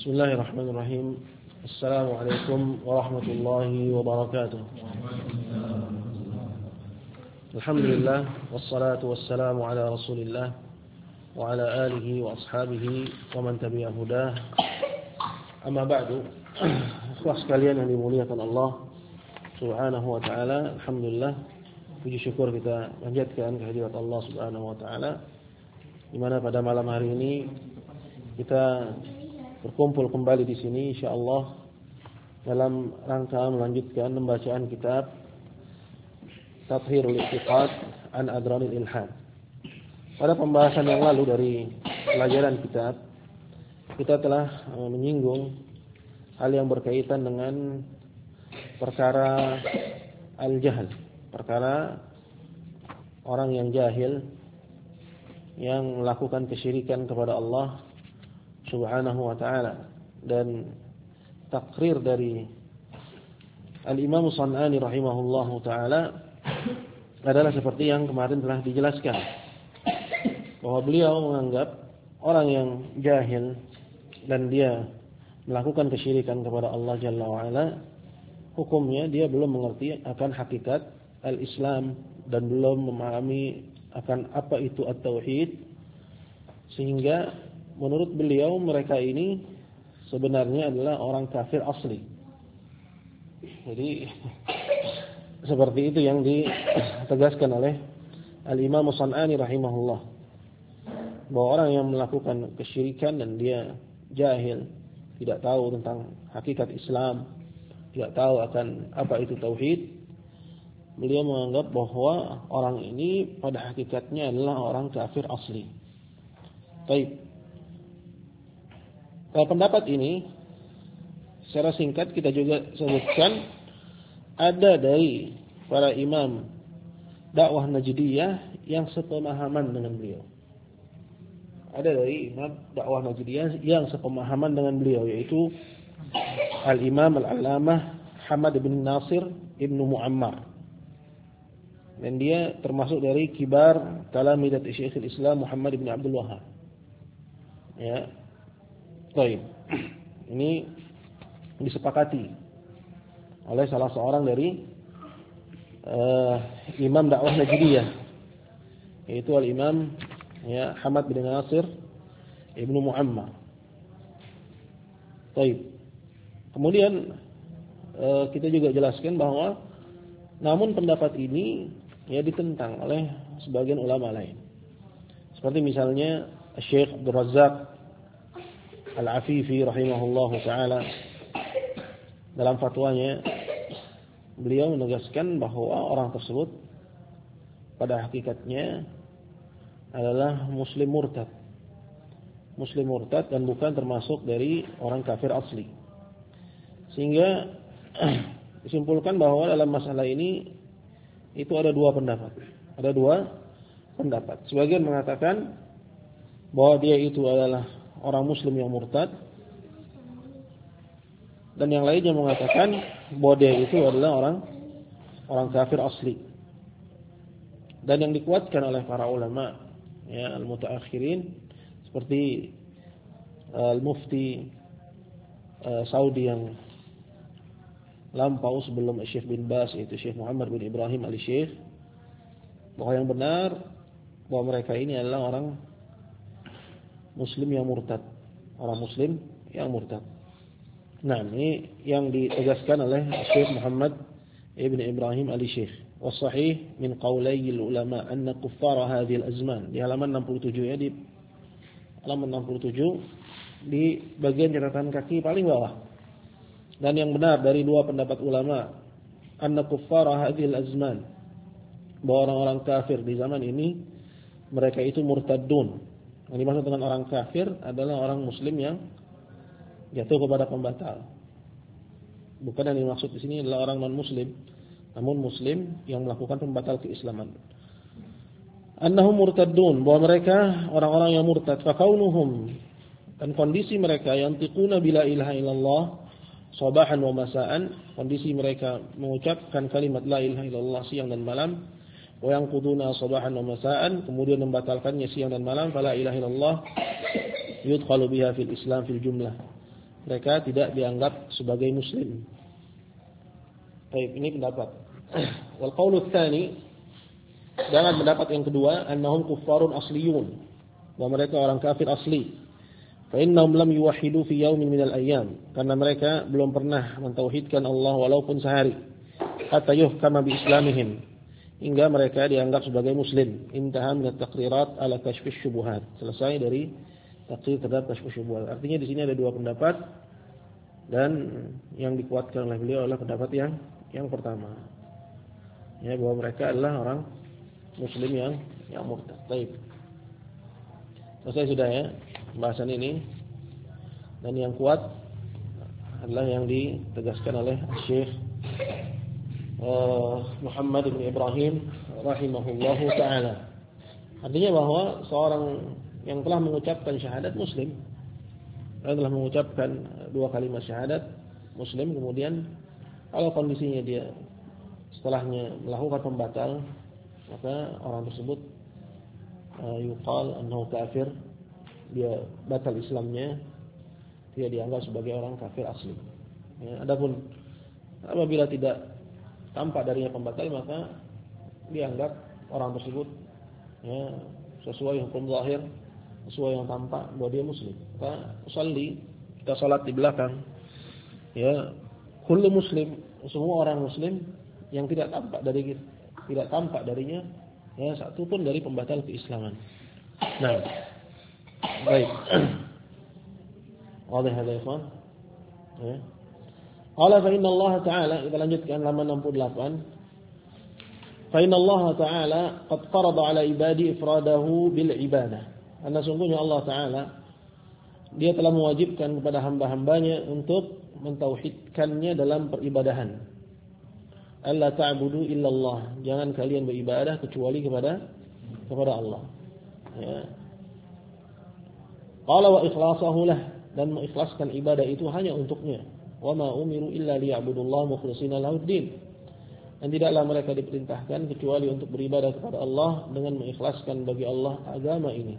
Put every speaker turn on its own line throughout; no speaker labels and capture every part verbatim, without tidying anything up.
Bismillahirrahmanirrahim. Assalamualaikum warahmatullahi wabarakatuh. Alhamdulillah wassalatu wassalamu ala Rasulillah wa ala alihi wa ashabihi wa man tabi'ahu hudah. Amma ba'du. Ikhwah sekalian yang dimuliakan Allah Subhanahu wa taala, alhamdulillah puji syukur kita panjatkan kehadirat Allah Subhanahu wa taala di mana pada malam hari ini kita berkumpul kembali di sini insyaallah dalam rangka melanjutkan pembacaan kitab Tathhirul I'tiqad an Adranil Ilhad. Pada pembahasan yang lalu dari pelajaran kitab, kita telah menyinggung hal yang berkaitan dengan perkara al-jahl, perkara orang yang jahil yang melakukan kesyirikan kepada Allah Subhanahu wa ta'ala, dan takrir dari Al-Imam San'ani rahimahullahu ta'ala adalah seperti yang kemarin telah dijelaskan, bahwa beliau menganggap orang yang jahil dan dia melakukan kesyirikan kepada Allah Jalla wa'ala, hukumnya dia belum mengerti akan hakikat al-Islam dan belum memahami akan apa itu at-tauhid, sehingga menurut beliau mereka ini sebenarnya adalah orang kafir asli. Jadi seperti itu yang ditegaskan oleh Al-Imam San'ani rahimahullah, bahwa orang yang melakukan kesyirikan dan dia jahil, tidak tahu tentang hakikat Islam, tidak tahu akan apa itu tauhid, beliau menganggap bahwa orang ini pada hakikatnya adalah orang kafir asli. Baik. Pada pendapat ini secara singkat kita juga sebutkan ada dari para imam dakwah Najdiyah yang sepemahaman dengan beliau. Ada dari imam dakwah Najdiyah yang sepemahaman dengan beliau, yaitu Al-Imam Al-Allamah Hamad bin Nasir Ibnu Muammar. Dan dia termasuk dari kibar talamidat Syekhul Islam Muhammad bin Abdul Wahhab. Ya. Baik. Ini disepakati oleh salah seorang dari uh, imam dakwah Najdiyah, yaitu Al-Imam ya Hamad bin Nasir Ibnu Muammar. Baik. Kemudian uh, kita juga jelaskan bahwa namun pendapat ini ya ditentang oleh sebagian ulama lain. Seperti misalnya Syekh Abdul Razzaq Al-Afifi rahimahullahu ta'ala, dalam fatwanya beliau menegaskan bahwa orang tersebut pada hakikatnya adalah muslim murtad. Muslim murtad dan bukan termasuk dari orang kafir asli. Sehingga disimpulkan bahwa dalam masalah ini itu ada dua pendapat. Ada dua pendapat. Sebagian mengatakan bahwa dia itu adalah orang muslim yang murtad, dan yang lainnya mengatakan bahwa dia itu adalah orang orang kafir asli. Dan yang dikuatkan oleh para ulama ya al-mutaakhirin seperti uh, al-mufti uh, Saudi yang lampau sebelum Syekh bin Baz, yaitu Syekh Muhammad bin Ibrahim al-Syekh, bahwa yang benar bahwa mereka ini adalah orang muslim yang murtad, orang muslim yang murtad. Nah, ini yang ditegaskan oleh Syekh Muhammad ibn Ibrahim al-Syekh. Wasahih min qawlayil ulama anna kuffara hadhil azman. Di halaman enam puluh tujuh ya, di halaman enam puluh tujuh di bagian catatan kaki paling bawah. Dan yang benar dari dua pendapat ulama, anna kuffara hadhil azman, bahwa orang-orang kafir di zaman ini mereka itu murtadun. Yang dimaksud dengan orang kafir adalah orang muslim yang jatuh kepada pembatal. Bukan yang dimaksud di sini adalah orang non muslim, namun muslim yang melakukan pembatal keislaman. Annahum murtaddun, bahwa mereka orang-orang yang murtad. Fakaunuhum, dan kondisi mereka yang tiquna bila ilaha illallah sabahan wa masaan, kondisi mereka mengucapkan kalimat la ilaha illallah siang dan malam, wa yanquduna sabahan wa masaan, kemudian membatalkannya siang dan malam, fala ilaha illallah yudkhalu biha fil Islam fil jumlah, mereka tidak dianggap sebagai muslim. Baik, ini pendapat. Wal qaulu tsani, dan pendapat yang kedua, annahum kuffarun asliyun, bahwa mereka orang kafir asli. Fa innahum lam yuwahhidu fi yaumin minal ayyam, karena mereka belum pernah mentauhidkan Allah walaupun sehari. Hatta yuhkama bi islamihim, hingga mereka dianggap sebagai muslim. Intaha min at-taqrirat ala kashfis syubuhat, selesai dari takrir terhadap kashfis syubuhat. Artinya di sini ada dua pendapat, dan yang dikuatkan oleh beliau adalah pendapat yang yang pertama, ya, bahwa mereka adalah orang muslim yang yang murtad. Baik. Selesai sudah ya pembahasan ini, dan yang kuat adalah yang ditegaskan oleh Syekh uh, Muhammad bin Ibrahim rahimahullahu taala. Artinya bahwa seorang yang telah mengucapkan syahadat muslim, yang telah mengucapkan dua kalimat syahadat muslim, kemudian kalau kondisinya dia setelahnya melakukan pembatal, maka orang tersebut uh, yuqal annahu kafir, dia batal Islamnya, dia dianggap sebagai orang kafir asli. Ya, adapun apabila tidak tampak darinya pembatal, maka dianggap orang tersebut ya, sesuai hukum zahir, sesuai yang tampak bahwa dia muslim. Maka usalli, kita salat di belakang, ya, kullu muslim, semua orang muslim yang tidak tampak dari tidak tampak darinya ya satu pun dari pembatal keislaman. Nah, baik. Wadah hada ikhwan. Ya. Qala fa inna Allah Ta'ala, kita lanjutkan halaman enam puluh delapan. Fa inna Allah Ta'ala qad farada 'ala ibadi ifradahu bil ibadah. Karena sungguhnya Allah Ta'ala, dia telah mewajibkan kepada hamba-hambanya untuk mentauhidkannya dalam peribadahan. Alla ta'budu illallah, jangan kalian beribadah kecuali kepada kepada Allah. Ya. Qala wa ikhlasahu lah, dan mengikhlaskan ibadah itu hanya untuknya. Wa ma umiru illa liya'budullaha mukhlishina lahuddin. Dan tidaklah mereka diperintahkan kecuali untuk beribadah kepada Allah dengan mengikhlaskan bagi Allah agama ini.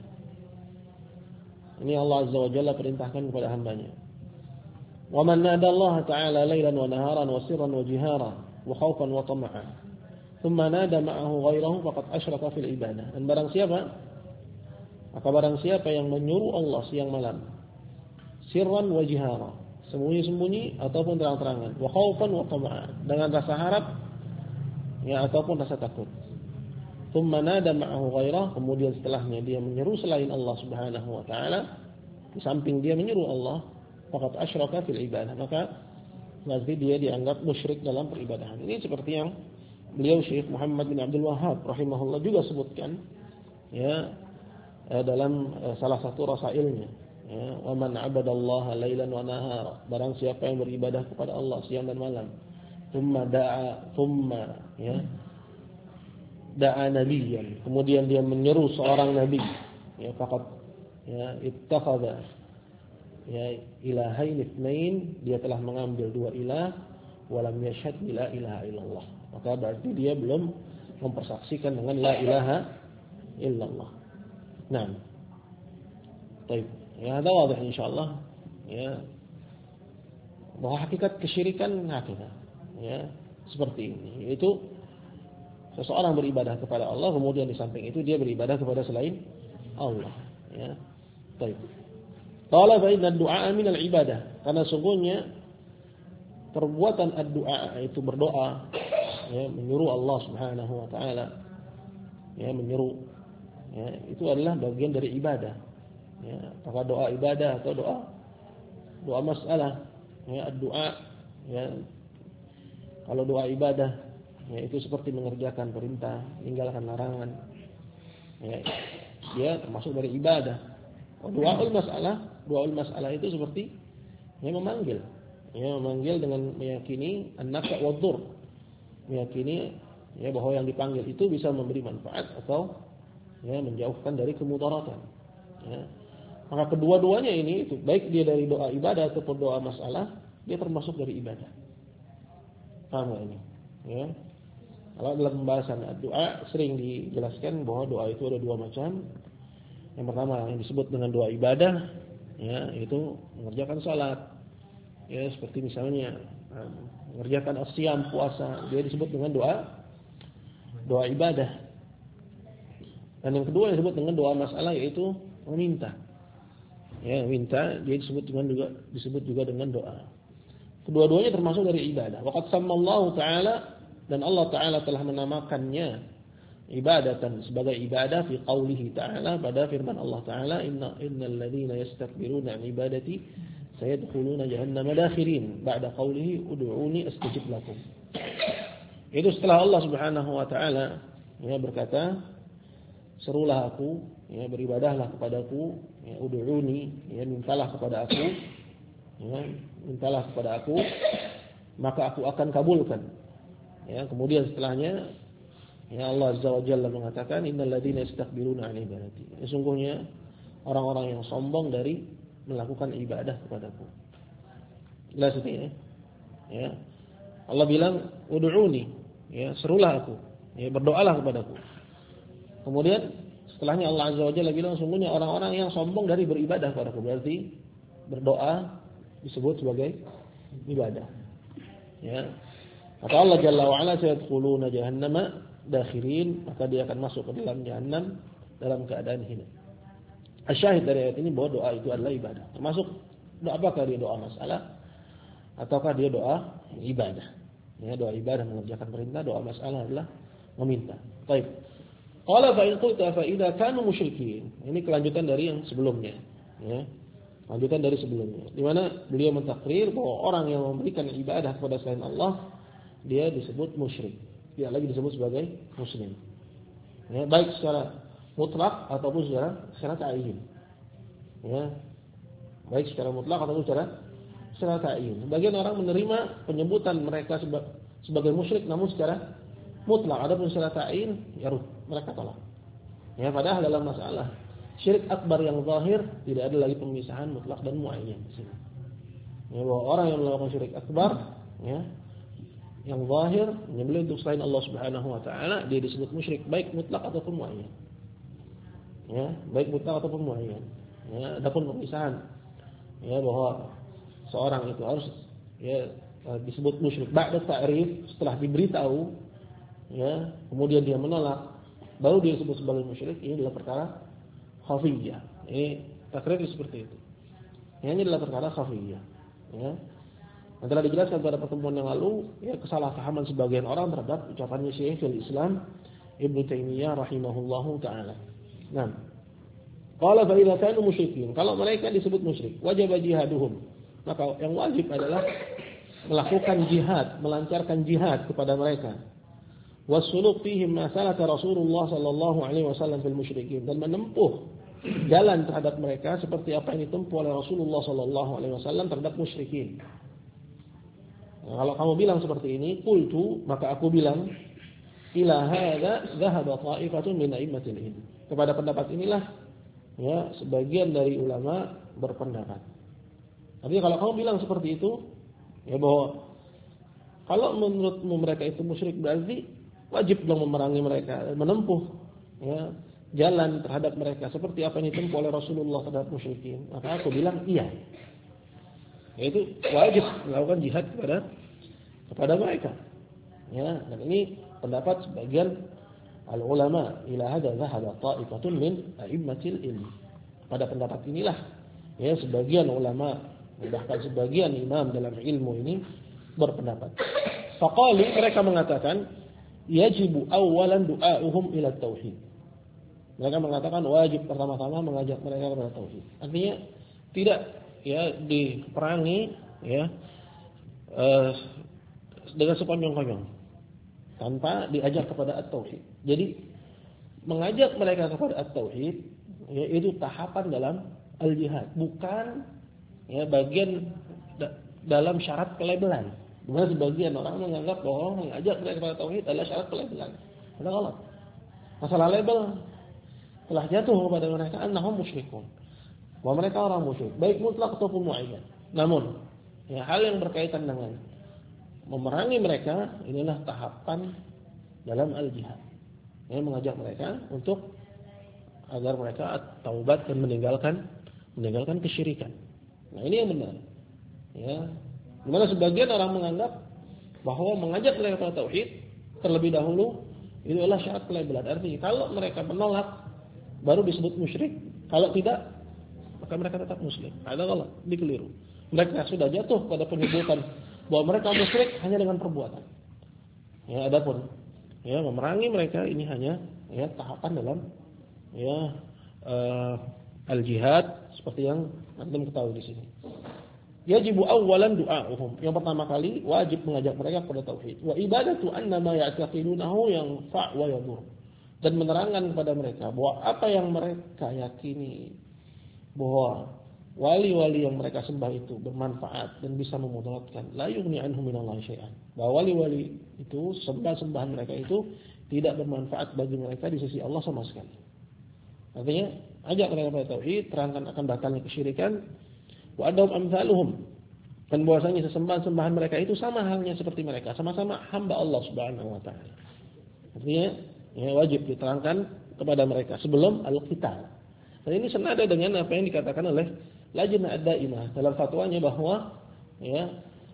Ini Allah Azza wa Jalla perintahkan kepada hambanya. Wa man nada Allah Ta'ala lailan wa naharan wa sirran wa jihara wa khaufan wa tama'an, thumma nada ma'ahu ghairahu faqad asyraka fil ibadah. Dan barang siapa, maka barang siapa yang menyuruh Allah siang malam, sirran wa jihara, sembunyi-sembunyi ataupun terang-terangan, wa khaufan wa tama'an, dengan rasa harap ya ataupun rasa takut. Thumma nada ma'ahu ghairahu, kemudian setelahnya dia menyeru selain Allah Subhanahu wa taala, di samping dia menyeru Allah, faqad asyraka fil ibadah, maka berarti dia dianggap musyrik dalam peribadahan. Ini seperti yang beliau Syekh Muhammad bin Abdul Wahhab rahimahullah juga sebutkan ya dalam salah satu rasailnya, ya, wa man 'abadallaha lailan wa nahara, barang siapa yang beribadah kepada Allah siang dan malam, thumma da'a thumma ya da'a nabiyyan, kemudian dia menyeru seorang nabi, ya faqad ya ittakhadha ya ilahain itsnain, dia telah mengambil dua ilah, walam yashhad la ilaha illallah, maka berarti dia belum mempersaksikan dengan la ilaha illallah. Nah, baik, ya ada wadah insyaallah ya bahwa hakikat kesyirikan hakikat ya seperti ini, yaitu seseorang beribadah kepada Allah, kemudian di samping itu dia beribadah kepada selain Allah, ya. Baik. Qala fa inna ad-du'a min al-ibadah, karena sungguhnya perbuatan ad-du'a itu berdoa, ya, menyuruh Allah Subhanahu wa taala, ya, menyuruh, ya, itu adalah bagian dari ibadah, ya, apakah doa ibadah atau doa doa masalah, ya, ad-du'a, ya, kalau doa ibadah, ya, itu seperti mengerjakan perintah, meninggalkan larangan, ya, dia termasuk dari ibadah. Doaul masalah, doaul masalah itu seperti ya memanggil, ya memanggil dengan meyakini an-nafa' wad-dhur, meyakini ya bahwa yang dipanggil itu bisa memberi manfaat atau ya menjauhkan dari kemudaratan. Ya. Maka kedua-duanya ini itu baik dia dari doa ibadah ataupun doa masalah, dia termasuk dari ibadah. Paham ini? Ya. Kalau dalam pembahasan doa sering dijelaskan bahwa doa itu ada dua macam. Yang pertama yang disebut dengan doa ibadah, ya, itu mengerjakan salat. ya seperti misalnya mengerjakan asyam, puasa, dia disebut dengan doa doa ibadah. Dan yang kedua disebut dengan doa masalah, yaitu meminta. Ya, minta dia disebut dengan juga disebut juga dengan doa. Kedua-duanya termasuk dari ibadah. Waqad sammallahu ta'ala, dan Allah Ta'ala telah menamakannya ibadatan, sebagai ibadah fi qaulihi ta'ala, pada firman Allah Ta'ala, inna innal ladzina yastakbiruna an ibadati sayadkhuluna jahannama dakhirin, ba'da qaulihi ud'uni astajib lakum. Itu setelah Allah Subhanahu wa taala ya berkata, serulah aku, ya beribadahlah kepadaku, ya ud'uni, ya mintalah kepada aku, ya mintalah kepada aku, maka aku akan kabulkan. Ya, kemudian setelahnya ya Allah Azza wa Jalla mengatakan innal ladzina yastakbiruna 'an ibadati. Sesungguhnya orang-orang yang sombong dari melakukan ibadah kepadaku. Jelas itu ya. Ya. Allah bilang ud'uni, ya serulah aku, ya berdoalah kepadaku. Kemudian setelahnya Allah Azza wa Jalla bilang sesungguhnya orang-orang yang sombong dari beribadah kepadaku, berarti berdoa disebut sebagai ibadah. Ya. Kata Allah Jalla wa Ala, sayadkhuluna jahannama dakhirin, maka dia akan masuk ke dalam jahannam dalam keadaan hina. Asyahid dari ayat ini bahwa doa itu adalah ibadah. Termasuk doa, apakah dia doa masalah ataukah dia doa ibadah. Ya, doa ibadah mengerjakan perintah, doa masalah adalah meminta. Baik. Qala fa in qulta fa idza kanu musyrikin. Ini kelanjutan dari yang sebelumnya, ya. Lanjutan dari sebelumnya. Di mana beliau mentakrir bahwa orang yang memberikan ibadah kepada selain Allah, dia disebut musyrik. Dia lagi disebut sebagai muslim. Ya, baik secara mutlak ataupun secara secara ta'yin. Ya. Baik secara mutlak ataupun secara secara ta'yin. Sebagian orang menerima penyebutan mereka seba, sebagai musyrik namun secara mutlak, adapun secara ta'yin ya mereka tolak. Ya, padahal dalam masalah syirik akbar yang zahir tidak ada lagi pemisahan mutlak dan muayyan di sini. Ya, bahwa orang yang melakukan syirik akbar, ya, yang zahir menyembelih untuk selain Allah Subhanahu wa taala, dia disebut musyrik baik mutlak ataupun muayyan. Ya, baik mutlak ataupun muayyan. Ya, adapun pemisahan ya bahwa seorang itu harus ya disebut musyrik ba'da ta'rif, setelah diberitahu ya, kemudian dia menolak, baru dia disebut sebagai musyrik. Ini adalah perkara khafiyah. Ini takrir seperti itu. Ya, ini adalah perkara khafiyah. Ya. Yang telah dijelaskan pada pertemuan yang lalu, ya kesalahpahaman sebagian orang terhadap ucapannya Syekhul Islam Ibnu Taimiyah rahimahullahu taala. Nah, qala fa idza kanu musyrikin, kalau mereka disebut musyrik, wajib jihaduhum. Maka yang wajib adalah melakukan jihad, melancarkan jihad kepada mereka. Wasuluk fihim masalata Rasulullah sallallahu alaihi wasallam fil musyrikin, dan menempuh jalan terhadap mereka seperti apa yang ditempuh oleh Rasulullah sallallahu alaihi wasallam terhadap musyrikin. Nah, kalau kamu bilang seperti ini, qultu, maka aku bilang, ila hadza dhahaba ta'ifatun min a'immatil ilm. Kepada pendapat inilah ya sebagian dari ulama berpendapat. Artinya kalau kamu bilang seperti itu, ya bahwa kalau menurutmu mereka itu musyrik, berarti wajib dong memerangi mereka, menempuh ya jalan terhadap mereka seperti apa yang ditempuh oleh Rasulullah terhadap musyrikin. Maka aku bilang iya. Yaitu wajib melakukan jihad kepada kepada mereka. Ya, dan ini pendapat sebagian al ulama, ila hadza dhahaba ta'ifatun min a'immatil ilm. Pada pendapat inilah ya sebagian ulama, bahkan sebagian imam dalam ilmu ini berpendapat. Faqalu, mereka mengatakan yajibu awalan du'a'uhum ila tauhid. Mereka mengatakan wajib pertama-tama mengajak mereka kepada tauhid. Artinya tidak ya diperangi ya uh, dengan sekonyong-konyong tanpa diajak kepada at-tauhid. Jadi mengajak mereka kepada at-tauhid ya, itu tahapan dalam al-jihad, bukan ya bagian da- dalam syarat pelebelan. Dimana sebagian orang menganggap bahwa mengajak mereka kepada tauhid adalah syarat pelebelan. Padahal salah. Masalah label telah jatuh kepada mereka annahum musyrikun. Bahwa mereka orang musyrik, baik mutlak ataupun muayyan. Namun, ya, hal yang berkaitan dengan memerangi mereka inilah tahapan dalam al-jihad. Yang mengajak mereka untuk agar mereka taubat dan meninggalkan meninggalkan kesyirikan. Nah, ini yang benar. Ya, Di mana sebagian orang menganggap bahwa mengajak mereka pada tauhid terlebih dahulu itu adalah syarat pelabelan. Artinya kalau mereka menolak baru disebut musyrik. Kalau tidak maka mereka tetap muslim. Ada kalau dikeliru. Mereka sudah jatuh pada penyebutan bahwa mereka musyrik hanya dengan perbuatan. Ya, adapun ya memerangi mereka ini hanya ya tahapan dalam ya uh, al-jihad seperti yang antum ketahui di sini. Yajibu awwalan du'a'uhum. Yang pertama kali wajib mengajak mereka kepada tauhid. Wa ibadatu anna ma ya'taqidunahu yanfa' wa yadur. Dan menerangkan kepada mereka bahwa apa yang mereka yakini bahwa wali-wali yang mereka sembah itu bermanfaat dan bisa memudaratkan. La yughni anhum minallahi syai'an. Bahwa wali-wali itu sembah-sembahan mereka itu tidak bermanfaat bagi mereka di sisi Allah sama sekali. Artinya ajak mereka kepada tauhid, terangkan akan batalnya kesyirikan. Wa adhum amsaluhum, dan bahwasanya sesembahan-sembahan mereka itu sama halnya seperti mereka, sama-sama hamba Allah Subhanahu wa taala. Artinya ya wajib diterangkan kepada mereka sebelum al-qital. Dan ini senada dengan apa yang dikatakan oleh Lajnah ad-Daimah dalam fatwanya bahwa ya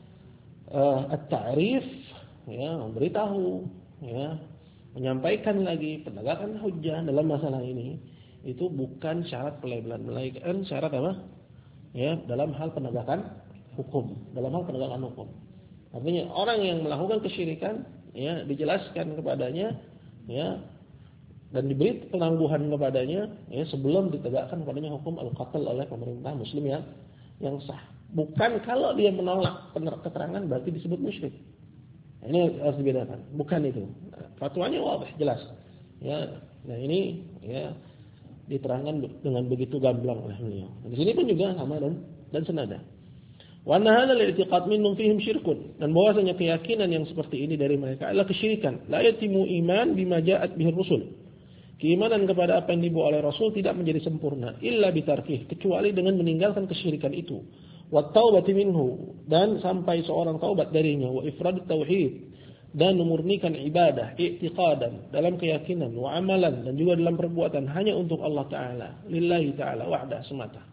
uh, at-ta'rif ya memberitahu ya menyampaikan lagi penegakan hujjah dalam masalah ini itu bukan syarat pelabelan, melainkan syarat apa? Ya, dalam hal penegakan hukum, dalam hal penegakan hukum. Artinya orang yang melakukan kesyirikan, ya dijelaskan kepadanya, ya dan diberi penangguhan kepadanya, ya sebelum ditegakkan kepadanya hukum al-qatl oleh pemerintah Muslim yang yang sah. Bukan kalau dia menolak keterangan berarti disebut musyrik. Ini harus dibedakan. Bukan itu. Fatwanya wadah, jelas. Ya, nah ini ya diterangkan dengan begitu gamblang oleh beliau. Di sini pun juga sama dan dan senada. Wa anna hadzal i'tiqad minhum fihim syirkun, dan bahwasanya keyakinan yang seperti ini dari mereka adalah kesyirikan. La yatimu iman bima ja'at bihi rusul. Keimanan kepada apa yang dibawa oleh Rasul tidak menjadi sempurna illa bitarkih, kecuali dengan meninggalkan kesyirikan itu. Wa taubati minhu, dan sampai seorang taubat darinya. Wa ifrad tauhid, dan memurnikan ibadah, i'tiqadan, dalam keyakinan, wa amalan, dan juga dalam perbuatan hanya untuk Allah Ta'ala, lillahi Ta'ala, wahdah, semata.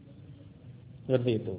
Seperti itu.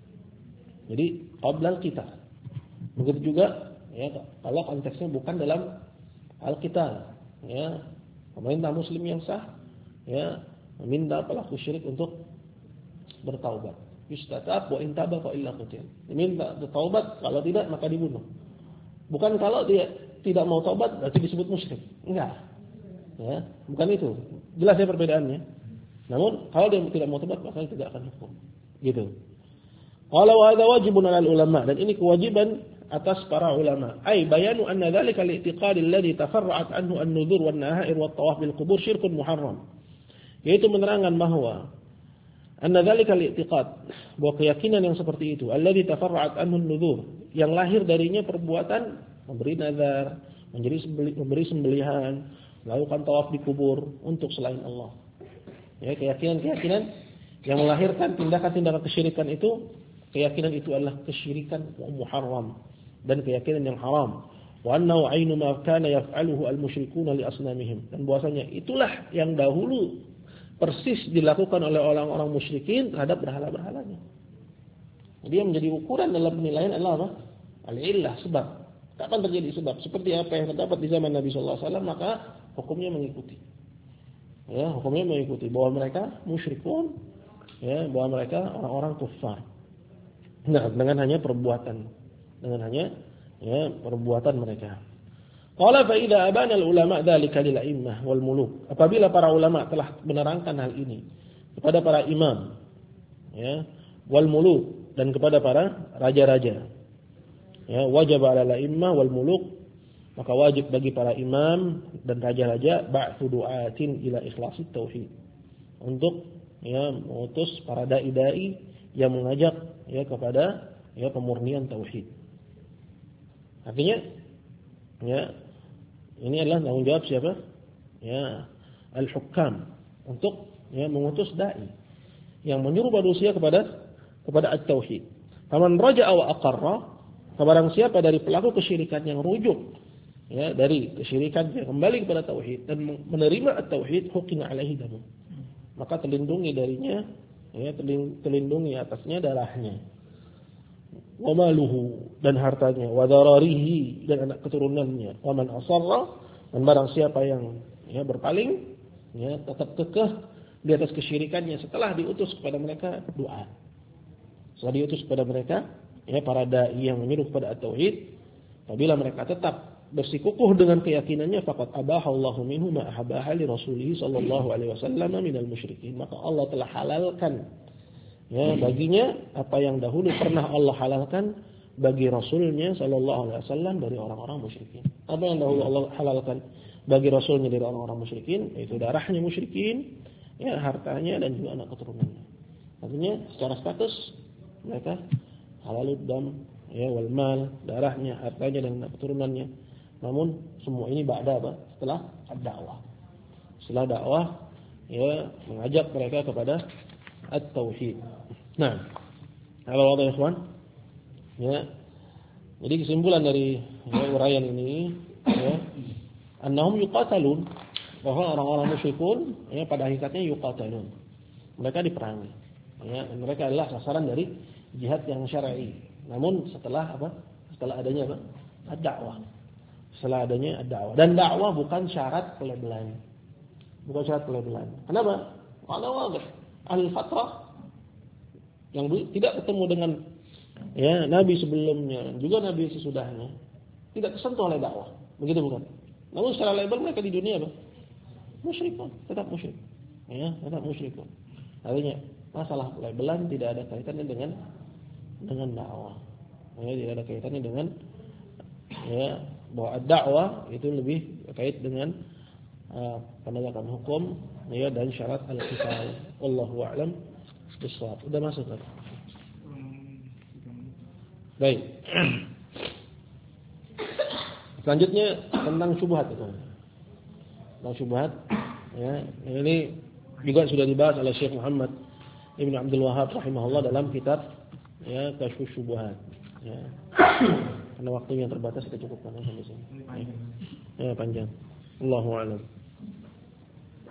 Jadi, qablal kita. Begitu juga, ya, kalau konteksnya bukan dalam al-qital, ya, pemerintah Muslim yang sah, ya, meminta pelaku syirik untuk bertaubat. Yustatab wa intaba fa illa qutil. Diminta bertaubat, kalau tidak maka dibunuh. Bukan kalau dia tidak mau taubat berarti disebut musyrik. Enggak. Ya, bukan itu. Jelas ya perbedaannya. Namun kalau dia tidak mau taubat maka tidak akan hukum. Gitu. Qala wa hadza wajibun 'alal ulama, dan ini kewajiban atas para ulama. Ai bayanu anna dzalika al-i'tiqad alladhi tafarra'at anhu an-nudhur wan nahair wat tawaf bil qubur syirkun muharram. Yaitu menerangkan bahwa anna dzalika al-i'tiqad, bahwa keyakinan yang seperti itu alladzi tafarra'at anhu an-nudhur, yang lahir darinya perbuatan memberi nazar, menjadi sembeli, memberi sembelihan, melakukan tawaf di kubur untuk selain Allah. Ya, keyakinan-keyakinan yang melahirkan tindakan-tindakan kesyirikan itu, keyakinan itu adalah kesyirikan muharram dan keyakinan yang haram. Wa annahu 'ainu ma kana yaf'aluhu al-musyrikuuna li asnamihim, dan bahwasanya itulah yang dahulu persis dilakukan oleh orang-orang musyrikin terhadap berhala-berhalanya. Dia menjadi ukuran dalam penilaian adalah apa? Al-illah, sebab. Kapan terjadi sebab? Seperti apa yang terdapat di zaman Nabi sallallahu alaihi wasallam, maka hukumnya mengikuti. Ya, hukumnya mengikuti bahwa mereka musyrikun, ya, bahwa mereka orang-orang kufar. Nah, dengan hanya perbuatan, dengan hanya ya perbuatan mereka. Qala fa idza abana al-ulama dzalika lil a'immah wal muluk. Apabila para ulama telah menerangkan hal ini kepada para imam, ya, wal muluk, dan kepada para raja-raja, ya, wajib 'ala al-a'immah wal muluk, maka wajib bagi para imam dan raja-raja ba'tsu du'atin ila ikhlasit tauhid, untuk ya mengutus para dai-dai yang mengajak ya kepada ya pemurnian tauhid. Artinya ya ini adalah tanggung jawab siapa? Ya, al-hukam, untuk ya mengutus dai yang menyuruh manusia kepada kepada at-tauhid. Faman raja'a wa aqarra, barang siapa dari pelaku kesyirikan yang rujuk ya dari kesyirikan yang kembali kepada tauhid dan menerima at-tauhid, hukina alaihi damu, maka terlindungi darinya ya terlindungi atasnya darahnya. wa maluhu, dan hartanya, wa dararihi, dan anak keturunannya, wa man asarra, dan barang siapa yang ya berpaling, ya tetap kekeh di atas kesyirikannya setelah diutus kepada mereka doa. Setelah diutus kepada mereka ya para dai yang menyeru kepada at-tauhid, apabila mereka tetap bersikukuh dengan keyakinannya, faqad abahallahu minhu ma ahabbaha li rasulih sallallahu alaihi wasallam minal musyrikin, maka Allah telah halalkan ya baginya apa yang dahulu pernah Allah halalkan bagi rasulnya sallallahu alaihi wasallam dari orang-orang musyrikin. Apa yang dahulu Allah halalkan bagi rasulnya dari orang-orang musyrikin, yaitu darahnya musyrikin, ya hartanya dan juga anak keturunannya. Artinya secara status mereka halalud dam ya wal mal, darahnya, hartanya dan anak keturunannya. Namun semua ini ba'da apa? Setelah ad-dakwah. Setelah dakwah ya mengajak mereka kepada at-tauhid. Nah, kalau ada ikhwan ya. Jadi kesimpulan dari ya, uraian ini ya, annahum yuqatalun, bahwa orang-orang musyrikun ya pada hakikatnya yuqatalun. Mereka diperangi. Ya, mereka adalah sasaran dari jihad yang syar'i. Namun setelah apa? Setelah adanya apa? Ad-dakwah. Setelah adanya ad-dakwah. Dan dakwah bukan syarat pelabelan. Bukan syarat pelabelan. Kenapa? Karena wadah al-fatrah yang tidak ketemu dengan ya nabi sebelumnya, juga nabi sesudahnya, tidak tersentuh oleh dakwah. Begitu bukan? Namun secara label mereka di dunia apa? Musyrikun, tetap musyrik. Ya, tetap musyrikun. Artinya masalah labelan tidak ada kaitannya dengan dengan dakwah. Ya, tidak ada kaitannya dengan ya bahwa dakwah itu lebih terkait dengan uh, penegakan hukum ya dan syarat al-qital. Wallahu a'lam bissawab. Sudah masuk kan? Baik. Selanjutnya tentang syubhat itu. Tentang syubhat ya, ini juga sudah dibahas oleh Syekh Muhammad Ibn Abdul Wahhab rahimahullah dalam kitab ya Kasyfus Syubuhat ya. Karena waktunya terbatas kita cukupkan sampai sini. Ya, panjang. Allahu a'lam.